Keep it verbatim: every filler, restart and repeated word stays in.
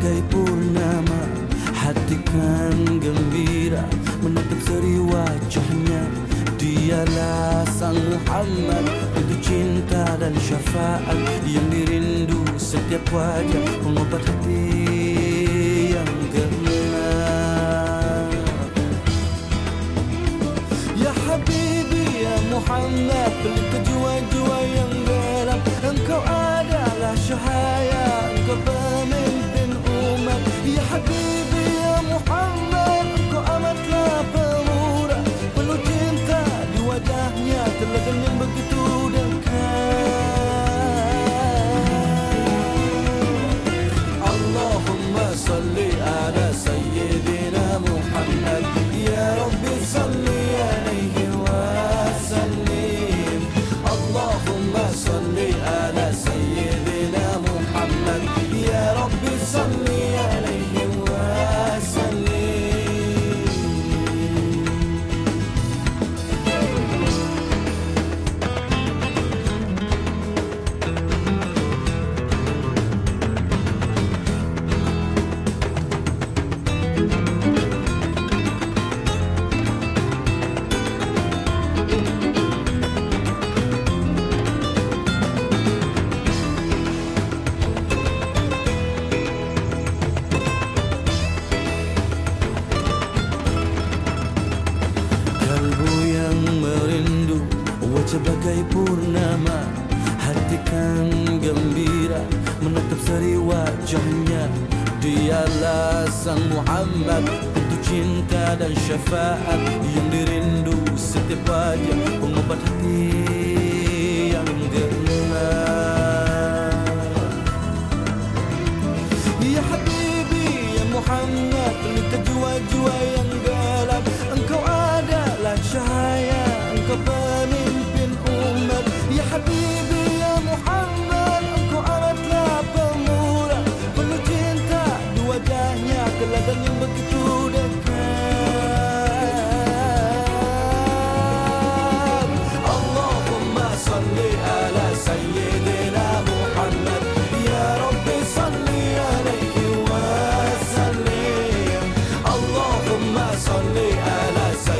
bagai purnama, hati kan gembira menatap seri wajahnya. Dialah Sang Muhammad, itu cinta dan syafaat yang dirindu setiap wajah, pengobat hati yang gelap. Ya Habibi ya Muhammad, pelita jiwa-jiwa yang gelap, engkau adalah cahaya, engkau pemimpin umat. Ya Habibi ya Muhammad, engkau amatlah pemurah, penuh cinta di wajahnya, teladan yang begitu dekat. Allahumma salli ala sayyidina Muhammad, ya Rabbi salli alaihi wa sallim. Allahumma salli ala sayyidina Muhammad, ya Rabbi salli alaihi wa sallim. Kalbu yang merindu, wajah bagai purnama, hati kan gembira menatap seri wajahnya. Dialah Sang Muhammad, itu cinta dan syafaat yang dirindu setiap wajah, pengobat hati yang gelap. Ya Habibi ya Muhammad, pelita jiwa-jiwa yang gelap, engkau adalah cahaya, engkau pemimpin umat. Ya Habibi ya Muhammad, engkau amatlah pemurah, penuh cinta di wajahnya, teladan yang begitu dekat. Allahumma salli ala sayyidina Muhammad, ya Rabbi salli alaihi wa sallim. Allahumma salli ala sayyidina